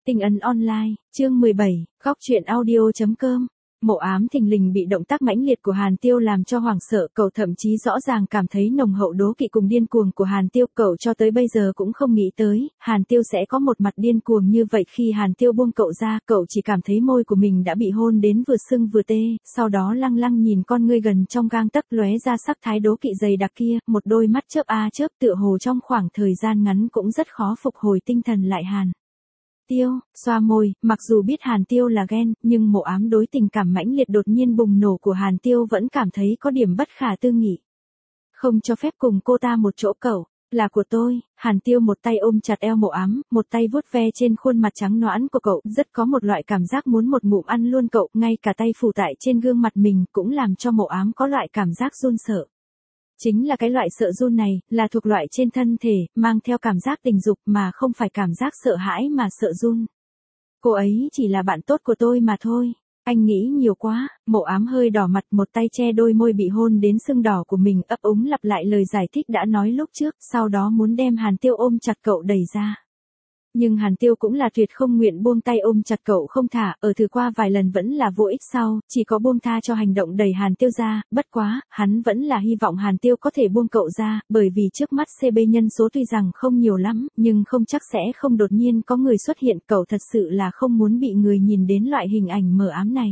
Tinh ấn online, chương 17, góc truyện audio.com. Mộ Ám thình lình bị động tác mãnh liệt của Hàn Tiêu làm cho hoảng sợ, cậu thậm chí rõ ràng cảm thấy nồng hậu đố kỵ cùng điên cuồng của Hàn Tiêu, cậu cho tới bây giờ cũng không nghĩ tới, Hàn Tiêu sẽ có một mặt điên cuồng như vậy. Khi Hàn Tiêu buông cậu ra, cậu chỉ cảm thấy môi của mình đã bị hôn đến vừa sưng vừa tê, sau đó lăng lăng nhìn con ngươi gần trong gang tấc lóe ra sắc thái đố kỵ dày đặc kia, một đôi mắt chớp a chớp tựa hồ trong khoảng thời gian ngắn cũng rất khó phục hồi tinh thần lại. Hàn Tiêu, xoa môi, mặc dù biết Hàn Tiêu là ghen, nhưng Mộ Ám đối tình cảm mãnh liệt đột nhiên bùng nổ của Hàn Tiêu vẫn cảm thấy có điểm bất khả tư nghị. Không cho phép cùng cô ta một chỗ, cậu là của tôi. Hàn Tiêu một tay ôm chặt eo Mộ Ám, một tay vuốt ve trên khuôn mặt trắng nõn của cậu, rất có một loại cảm giác muốn một ngụm ăn luôn cậu, ngay cả tay phủ tại trên gương mặt mình cũng làm cho Mộ Ám có loại cảm giác run sợ. Chính là cái loại sợ run này, là thuộc loại trên thân thể, mang theo cảm giác tình dục mà không phải cảm giác sợ hãi mà sợ run. Cô ấy chỉ là bạn tốt của tôi mà thôi. Anh nghĩ nhiều quá. Mộ Ám hơi đỏ mặt, một tay che đôi môi bị hôn đến sưng đỏ của mình, ấp úng lặp lại lời giải thích đã nói lúc trước, sau đó muốn đem Hàn Tiêu ôm chặt cậu đẩy ra. Nhưng Hàn Tiêu cũng là tuyệt không nguyện buông tay ôm chặt cậu không thả, ở thử qua vài lần vẫn là vô ích, sau chỉ có buông tha cho hành động đẩy Hàn Tiêu ra, bất quá, hắn vẫn là hy vọng Hàn Tiêu có thể buông cậu ra, bởi vì trước mắt CB nhân số tuy rằng không nhiều lắm, nhưng không chắc sẽ không đột nhiên có người xuất hiện, cậu thật sự là không muốn bị người nhìn đến loại hình ảnh mờ ám này.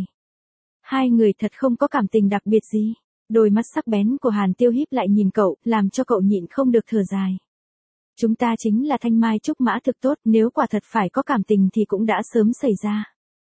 Hai người thật không có cảm tình đặc biệt gì. Đôi mắt sắc bén của Hàn Tiêu híp lại nhìn cậu, làm cho cậu nhịn không được thở dài. Chúng ta chính là thanh mai trúc mã thực tốt, nếu quả thật phải có cảm tình thì cũng đã sớm xảy ra.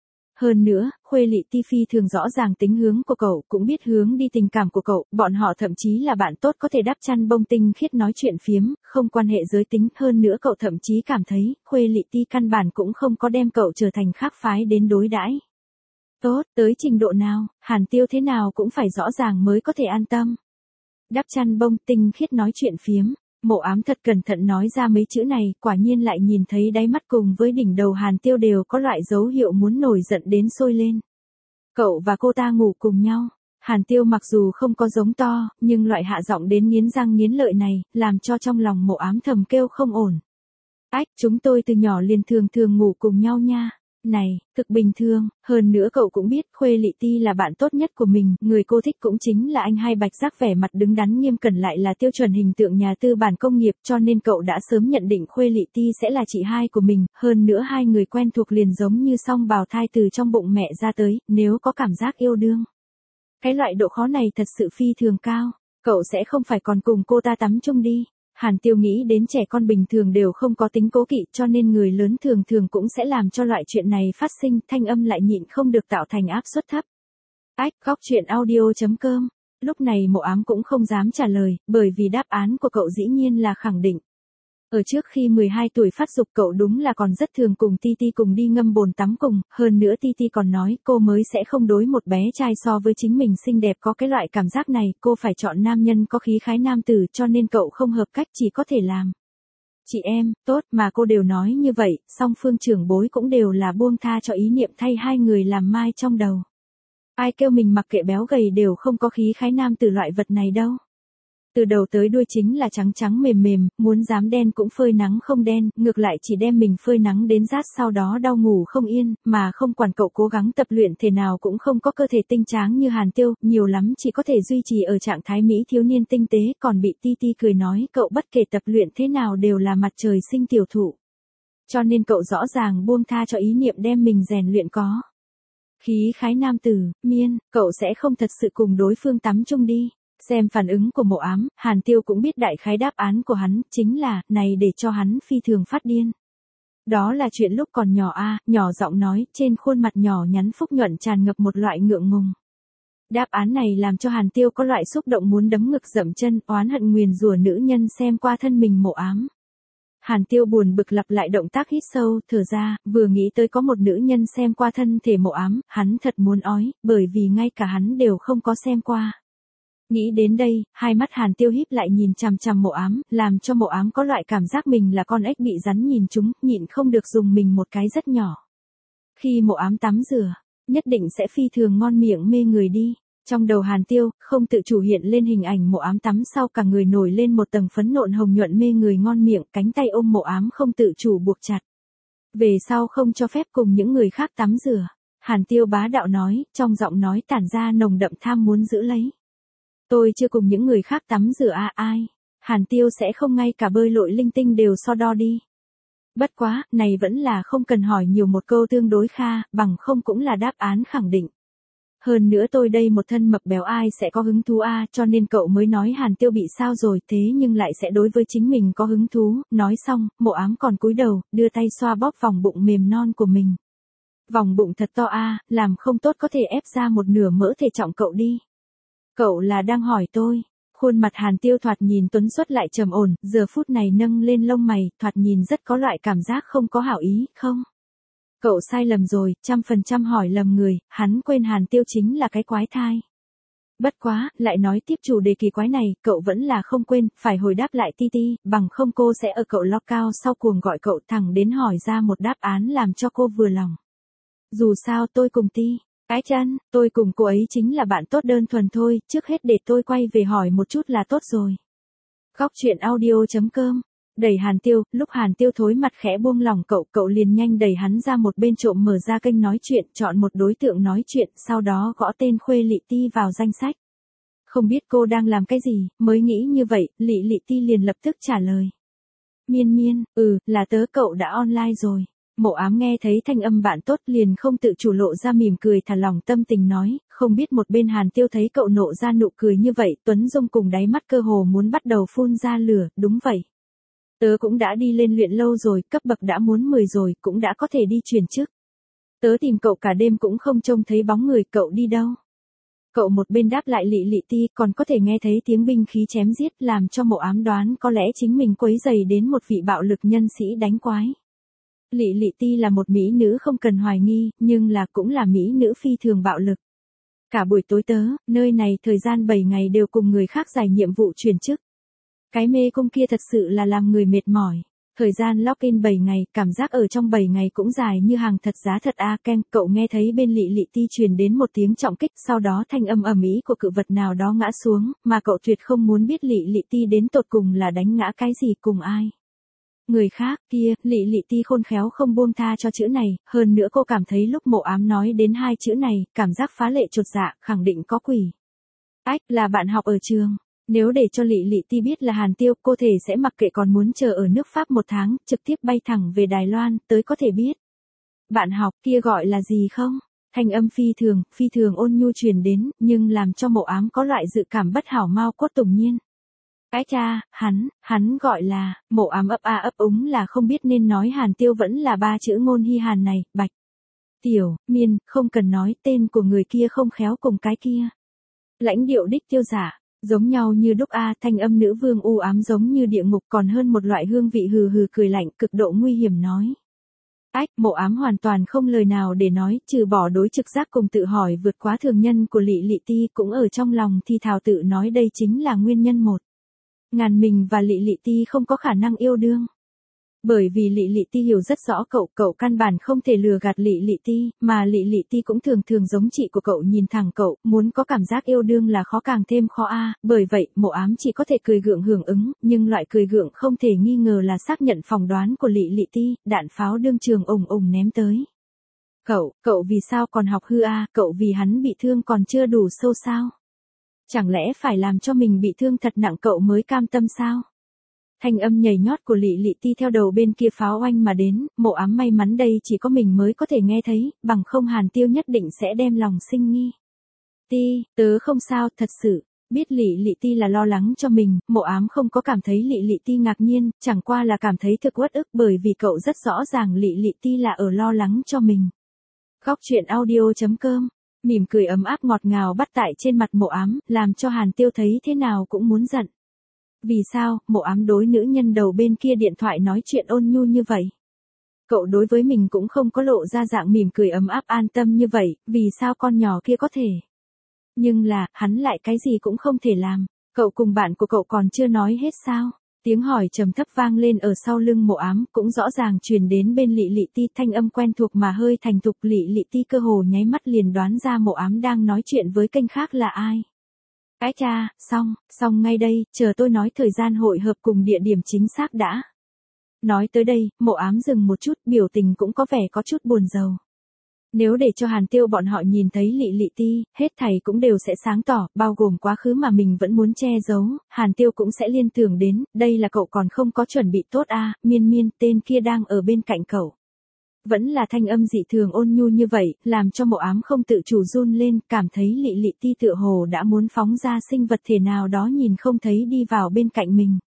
Hơn nữa, Khuê Lị Ti phi thường rõ ràng tính hướng của cậu, cũng biết hướng đi tình cảm của cậu, bọn họ thậm chí là bạn tốt có thể đắp chăn bông tinh khiết nói chuyện phiếm, không quan hệ giới tính, hơn nữa cậu thậm chí cảm thấy, Khuê Lị Ti căn bản cũng không có đem cậu trở thành khác phái đến đối đãi. Tốt, tới trình độ nào, Hàn Tiêu thế nào cũng phải rõ ràng mới có thể an tâm. Đắp chăn bông tinh khiết nói chuyện phiếm. Mộ Ám thật cẩn thận nói ra mấy chữ này, quả nhiên lại nhìn thấy đáy mắt cùng với đỉnh đầu Hàn Tiêu đều có loại dấu hiệu muốn nổi giận đến sôi lên. Cậu và cô ta ngủ cùng nhau. Hàn Tiêu mặc dù không có giống to, nhưng loại hạ giọng đến nghiến răng nghiến lợi này, làm cho trong lòng Mộ Ám thầm kêu không ổn. Ách, chúng tôi từ nhỏ liền thường ngủ cùng nhau nha. Này, thực bình thường, hơn nữa cậu cũng biết Khuê Lị Ti là bạn tốt nhất của mình, người cô thích cũng chính là anh hai Bạch Giác, vẻ mặt đứng đắn nghiêm cẩn lại là tiêu chuẩn hình tượng nhà tư bản công nghiệp, cho nên cậu đã sớm nhận định Khuê Lị Ti sẽ là chị hai của mình, hơn nữa hai người quen thuộc liền giống như song bào thai từ trong bụng mẹ ra tới, nếu có cảm giác yêu đương. Cái loại độ khó này thật sự phi thường cao, cậu sẽ không phải còn cùng cô ta tắm chung đi. Hàn Tiêu nghĩ đến trẻ con bình thường đều không có tính cố kỵ, cho nên người lớn thường cũng sẽ làm cho loại chuyện này phát sinh, thanh âm lại nhịn không được tạo thành áp suất thấp. Ách, góc truyện audio.com. Lúc này Mộ Ám cũng không dám trả lời, bởi vì đáp án của cậu dĩ nhiên là khẳng định. Ở trước khi 12 tuổi phát dục cậu đúng là còn rất thường cùng Ti Ti cùng đi ngâm bồn tắm cùng, hơn nữa Ti Ti còn nói cô mới sẽ không đối một bé trai so với chính mình xinh đẹp có cái loại cảm giác này, cô phải chọn nam nhân có khí khái nam tử, cho nên cậu không hợp cách, chỉ có thể làm chị em, tốt mà cô đều nói như vậy, song phương trưởng bối cũng đều là buông tha cho ý niệm thay hai người làm mai trong đầu. Ai kêu mình mặc kệ béo gầy đều không có khí khái nam tử loại vật này đâu. Từ đầu tới đuôi chính là trắng trắng mềm mềm, muốn dám đen cũng phơi nắng không đen, ngược lại chỉ đem mình phơi nắng đến rát, sau đó đau ngủ không yên, mà không quản cậu cố gắng tập luyện thể nào cũng không có cơ thể tinh tráng như Hàn Tiêu, nhiều lắm chỉ có thể duy trì ở trạng thái mỹ thiếu niên tinh tế, còn bị Ti Ti cười nói cậu bất kể tập luyện thế nào đều là mặt trời sinh tiểu thụ. Cho nên cậu rõ ràng buông tha cho ý niệm đem mình rèn luyện có khí khái nam tử, miên, cậu sẽ không thật sự cùng đối phương tắm chung đi. Xem phản ứng của Mộ Ám, Hàn Tiêu cũng biết đại khái đáp án của hắn, chính là, này để cho hắn phi thường phát điên. Đó là chuyện lúc còn nhỏ nhỏ giọng nói, trên khuôn mặt nhỏ nhắn phúc nhuận tràn ngập một loại ngượng ngùng. Đáp án này làm cho Hàn Tiêu có loại xúc động muốn đấm ngực dậm chân, oán hận nguyền rủa nữ nhân xem qua thân mình Mộ Ám. Hàn Tiêu buồn bực lặp lại động tác hít sâu, thở ra, vừa nghĩ tới có một nữ nhân xem qua thân thể Mộ Ám, hắn thật muốn ói, bởi vì ngay cả hắn đều không có xem qua. Nghĩ đến đây, hai mắt Hàn Tiêu híp lại nhìn chằm chằm Mộ Ám, làm cho Mộ Ám có loại cảm giác mình là con ếch bị rắn nhìn trúng, nhịn không được dùng mình một cái rất nhỏ. Khi Mộ Ám tắm rửa, nhất định sẽ phi thường ngon miệng mê người đi. Trong đầu Hàn Tiêu, không tự chủ hiện lên hình ảnh Mộ Ám tắm sau cả người nổi lên một tầng phấn nộn hồng nhuận mê người ngon miệng, cánh tay ôm Mộ Ám không tự chủ buộc chặt. Về sau không cho phép cùng những người khác tắm rửa. Hàn Tiêu bá đạo nói, trong giọng nói tản ra nồng đậm tham muốn giữ lấy. Tôi chưa cùng những người khác tắm rửa ai. Hàn Tiêu sẽ không ngay cả bơi lội linh tinh đều so đo đi. Bất quá, này vẫn là không cần hỏi nhiều một câu tương đối kha, bằng không cũng là đáp án khẳng định. Hơn nữa tôi đây một thân mập béo ai sẽ có hứng thú cho nên cậu mới nói Hàn Tiêu bị sao rồi thế nhưng lại sẽ đối với chính mình có hứng thú, nói xong, Mộ Ám còn cúi đầu, đưa tay xoa bóp vòng bụng mềm non của mình. Vòng bụng thật to làm không tốt có thể ép ra một nửa mỡ thể trọng cậu đi. Cậu là đang hỏi tôi. Khuôn mặt Hàn Tiêu thoạt nhìn tuấn xuất lại trầm ổn, giờ phút này nâng lên lông mày, thoạt nhìn rất có loại cảm giác không có hảo ý, không? Cậu sai lầm rồi, 100% hỏi lầm người, hắn quên Hàn Tiêu chính là cái quái thai. Bất quá, lại nói tiếp chủ đề kỳ quái này, cậu vẫn là không quên, phải hồi đáp lại Ti, bằng không cô sẽ ở cậu lo cao sau cuồng gọi cậu thẳng đến hỏi ra một đáp án làm cho cô vừa lòng. Dù sao tôi cùng Ti. Cái chân, tôi cùng cô ấy chính là bạn tốt đơn thuần thôi, trước hết để tôi quay về hỏi một chút là tốt rồi. Góc chuyện audio.com. Đẩy Hàn Tiêu, lúc Hàn Tiêu thối mặt khẽ buông lỏng cậu liền nhanh đẩy hắn ra một bên trộm mở ra kênh nói chuyện, chọn một đối tượng nói chuyện, sau đó gõ tên Khuê Lị Ti vào danh sách. Không biết cô đang làm cái gì, mới nghĩ như vậy, Lị Ti liền lập tức trả lời. Miên, là tớ cậu đã online rồi. Mộ Ám nghe thấy thanh âm bạn tốt liền không tự chủ lộ ra mỉm cười thả lỏng tâm tình nói, không biết một bên Hàn Tiêu thấy cậu nộ ra nụ cười như vậy, Tuấn Dung cùng đáy mắt cơ hồ muốn bắt đầu phun ra lửa, đúng vậy. Tớ cũng đã đi lên luyện lâu rồi, cấp bậc đã muốn 10 rồi, cũng đã có thể đi chuyển chức. Tớ tìm cậu cả đêm cũng không trông thấy bóng người, cậu đi đâu? Cậu một bên đáp lại Lị Ti còn có thể nghe thấy tiếng binh khí chém giết làm cho Mộ Ám đoán có lẽ chính mình quấy rầy đến một vị bạo lực nhân sĩ đánh quái. Lị Ti là một mỹ nữ không cần hoài nghi, nhưng cũng là mỹ nữ phi thường bạo lực. Cả buổi tối tớ, nơi này thời gian 7 ngày đều cùng người khác giải nhiệm vụ chuyển chức. Cái mê cung kia thật sự là làm người mệt mỏi. Thời gian login 7 ngày, cảm giác ở trong 7 ngày cũng dài như hàng thật giá thật Ken, cậu nghe thấy bên Lị Ti truyền đến một tiếng trọng kích, sau đó thanh âm ầm ĩ của cự vật nào đó ngã xuống, mà cậu tuyệt không muốn biết Lị Ti đến tột cùng là đánh ngã cái gì cùng ai. Người khác kia, Lị Ti khôn khéo không buông tha cho chữ này, hơn nữa cô cảm thấy lúc Mộ Ám nói đến hai chữ này, cảm giác phá lệ chột dạ, khẳng định có quỷ. Ách, là bạn học ở trường. Nếu để cho Lị Ti biết là Hàn Tiêu, cô thể sẽ mặc kệ còn muốn chờ ở nước Pháp 1 tháng, trực tiếp bay thẳng về Đài Loan, tới có thể biết. Bạn học kia gọi là gì không? Thanh âm phi thường ôn nhu truyền đến, nhưng làm cho Mộ Ám có loại dự cảm bất hảo mau cốt tùng nhiên. Cái cha, hắn gọi là, Mộ Ám ấp úng là không biết nên nói Hàn Tiêu vẫn là 3 chữ Ngôn Hy Hàn này, Bạch. Tiểu, Miên, không cần nói tên của người kia không khéo cùng cái kia. Lãnh điệu đích tiêu giả. Giống nhau như đúc thanh âm nữ vương u ám giống như địa ngục còn hơn một loại hương vị hừ cười lạnh cực độ nguy hiểm nói. Ách, Mộ Ám hoàn toàn không lời nào để nói, trừ bỏ đối trực giác cùng tự hỏi vượt quá thường nhân của Lị Ti cũng ở trong lòng thì thào tự nói đây chính là nguyên nhân một. Ngàn mình và Lị Ti không có khả năng yêu đương. Bởi vì Lị Ti hiểu rất rõ cậu căn bản không thể lừa gạt Lị Ti, mà Lị Ti cũng thường giống chị của cậu nhìn thẳng cậu, muốn có cảm giác yêu đương là khó càng thêm khó bởi vậy, Mộ Ám chỉ có thể cười gượng hưởng ứng, nhưng loại cười gượng không thể nghi ngờ là xác nhận phỏng đoán của Lị Ti, đạn pháo đương trường ùng ném tới. Cậu vì sao còn học hư cậu vì hắn bị thương còn chưa đủ sâu sao? Chẳng lẽ phải làm cho mình bị thương thật nặng cậu mới cam tâm sao? Thanh âm nhảy nhót của Lị Ti theo đầu bên kia pháo oanh mà đến, Mộ Ám may mắn đây chỉ có mình mới có thể nghe thấy, bằng không Hàn Tiêu nhất định sẽ đem lòng sinh nghi. Ti, tớ không sao, thật sự. Biết Lị Ti là lo lắng cho mình, Mộ Ám không có cảm thấy Lị Ti ngạc nhiên, chẳng qua là cảm thấy thực uất ức bởi vì cậu rất rõ ràng Lị Ti là ở lo lắng cho mình. Góc chuyện audio.com. Mỉm cười ấm áp ngọt ngào bắt tại trên mặt Mộ Ám, làm cho Hàn Tiêu thấy thế nào cũng muốn giận. Vì sao, Mộ Ám đối nữ nhân đầu bên kia điện thoại nói chuyện ôn nhu như vậy? Cậu đối với mình cũng không có lộ ra dạng mỉm cười ấm áp an tâm như vậy, vì sao con nhỏ kia có thể? Nhưng hắn lại cái gì cũng không thể làm, cậu cùng bạn của cậu còn chưa nói hết sao? Tiếng hỏi trầm thấp vang lên ở sau lưng Mộ Ám, cũng rõ ràng truyền đến bên Lị Ti, thanh âm quen thuộc mà hơi thành thục. Lị Ti cơ hồ nháy mắt liền đoán ra Mộ Ám đang nói chuyện với kênh khác là ai. Cái cha, xong ngay đây, chờ tôi nói thời gian hội hợp cùng địa điểm chính xác đã. Nói tới đây, Mộ Ám dừng một chút, biểu tình cũng có vẻ có chút buồn rầu. Nếu để cho Hàn Tiêu bọn họ nhìn thấy Lị Lị Ti, hết thảy cũng đều sẽ sáng tỏ, bao gồm quá khứ mà mình vẫn muốn che giấu, Hàn Tiêu cũng sẽ liên tưởng đến, đây là cậu còn không có chuẩn bị tốt à, Miên Miên, tên kia đang ở bên cạnh cậu. Vẫn là thanh âm dị thường ôn nhu như vậy, làm cho Mộ Ám không tự chủ run lên, cảm thấy Lị Lị Ti tựa hồ đã muốn phóng ra sinh vật thể nào đó nhìn không thấy đi vào bên cạnh mình.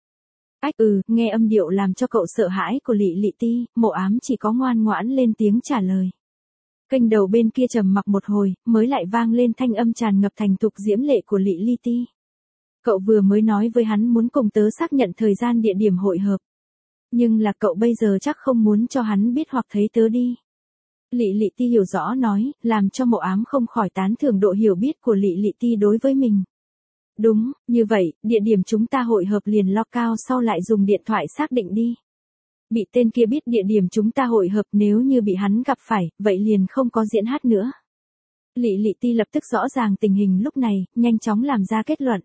Nghe âm điệu làm cho cậu sợ hãi của Lị Lị Ti, Mộ Ám chỉ có ngoan ngoãn lên tiếng trả lời. Kênh đầu bên kia trầm mặc một hồi, mới lại vang lên thanh âm tràn ngập thành thục diễm lệ của Lị Lị Ti. Cậu vừa mới nói với hắn muốn cùng tớ xác nhận thời gian địa điểm hội hợp. Nhưng là cậu bây giờ chắc không muốn cho hắn biết hoặc thấy tớ đi. Lị Lị Ti hiểu rõ nói, làm cho Mộ Ám không khỏi tán thưởng độ hiểu biết của Lị Lị Ti đối với mình. Đúng, như vậy, địa điểm chúng ta hội hợp liền lo cao sau lại dùng điện thoại xác định đi. Bị tên kia biết địa điểm chúng ta hội hợp, nếu như bị hắn gặp phải, vậy liền không có diễn hát nữa. Lị Lị Ti lập tức rõ ràng tình hình lúc này, nhanh chóng làm ra kết luận.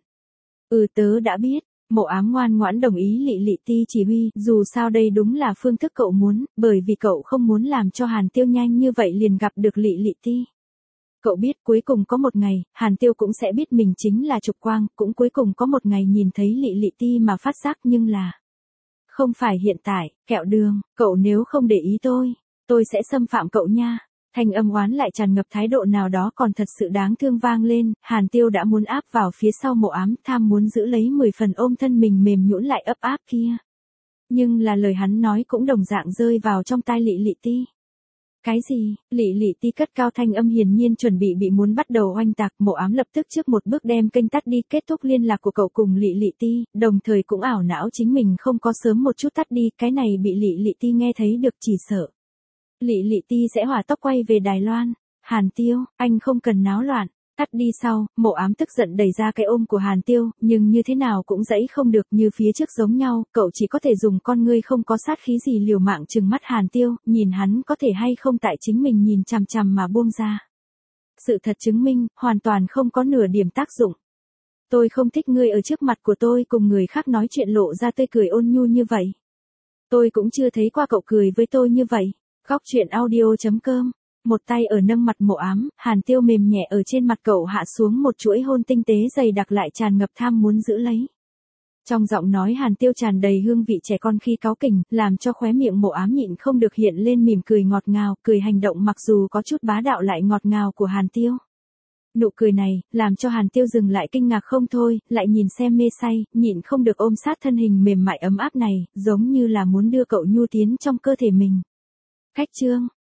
Tớ đã biết. Mộ Ám ngoan ngoãn đồng ý Lị Lị Ti chỉ huy, dù sao đây đúng là phương thức cậu muốn, bởi vì cậu không muốn làm cho Hàn Tiêu nhanh như vậy liền gặp được Lị Lị Ti. Cậu biết cuối cùng có một ngày, Hàn Tiêu cũng sẽ biết mình chính là Trục Quang, cũng cuối cùng có một ngày nhìn thấy Lị Lị Ti mà phát giác, nhưng là không phải hiện tại. Kẹo đường, cậu nếu không để ý tôi sẽ xâm phạm cậu nha. Thanh âm oán lại tràn ngập thái độ nào đó còn thật sự đáng thương vang lên, Hàn Tiêu đã muốn áp vào phía sau Mộ Ám, tham muốn giữ lấy 10 phần ôm thân mình mềm nhũn lại ấp áp kia. Nhưng là lời hắn nói cũng đồng dạng rơi vào trong tai Lị Lị Ti. Cái gì? Lị Lị Ti cất cao thanh âm hiển nhiên chuẩn bị muốn bắt đầu oanh tạc. Mộ Ám lập tức trước một bước đem kênh tắt đi, kết thúc liên lạc của cậu cùng Lị Lị Ti, đồng thời cũng ảo não chính mình không có sớm một chút tắt đi, cái này bị Lị Lị Ti nghe thấy được chỉ sợ Lị Lị Ti sẽ hỏa tốc quay về Đài Loan. Hàn Tiêu, anh không cần náo loạn. Tắt đi sau, Mộ Ám tức giận đẩy ra cái ôm của Hàn Tiêu, nhưng như thế nào cũng dãy không được, như phía trước giống nhau, cậu chỉ có thể dùng con ngươi không có sát khí gì liều mạng trừng mắt Hàn Tiêu, nhìn hắn có thể hay không tại chính mình nhìn chằm chằm mà buông ra. Sự thật chứng minh, hoàn toàn không có nửa điểm tác dụng. Tôi không thích ngươi ở trước mặt của tôi cùng người khác nói chuyện lộ ra tươi cười ôn nhu như vậy. Tôi cũng chưa thấy qua cậu cười với tôi như vậy. Góc truyện audio.com. Một tay ở nâng mặt Mộ Ám, Hàn Tiêu mềm nhẹ ở trên mặt cậu hạ xuống một chuỗi hôn tinh tế dày đặc lại tràn ngập tham muốn giữ lấy. Trong giọng nói Hàn Tiêu tràn đầy hương vị trẻ con khi cáu kỉnh, làm cho khóe miệng Mộ Ám nhịn không được hiện lên mỉm cười ngọt ngào, cười hành động mặc dù có chút bá đạo lại ngọt ngào của Hàn Tiêu. Nụ cười này, làm cho Hàn Tiêu dừng lại kinh ngạc không thôi, lại nhìn xem mê say, nhịn không được ôm sát thân hình mềm mại ấm áp này, giống như là muốn đưa cậu nhu tiến trong cơ thể mình. Khách chương.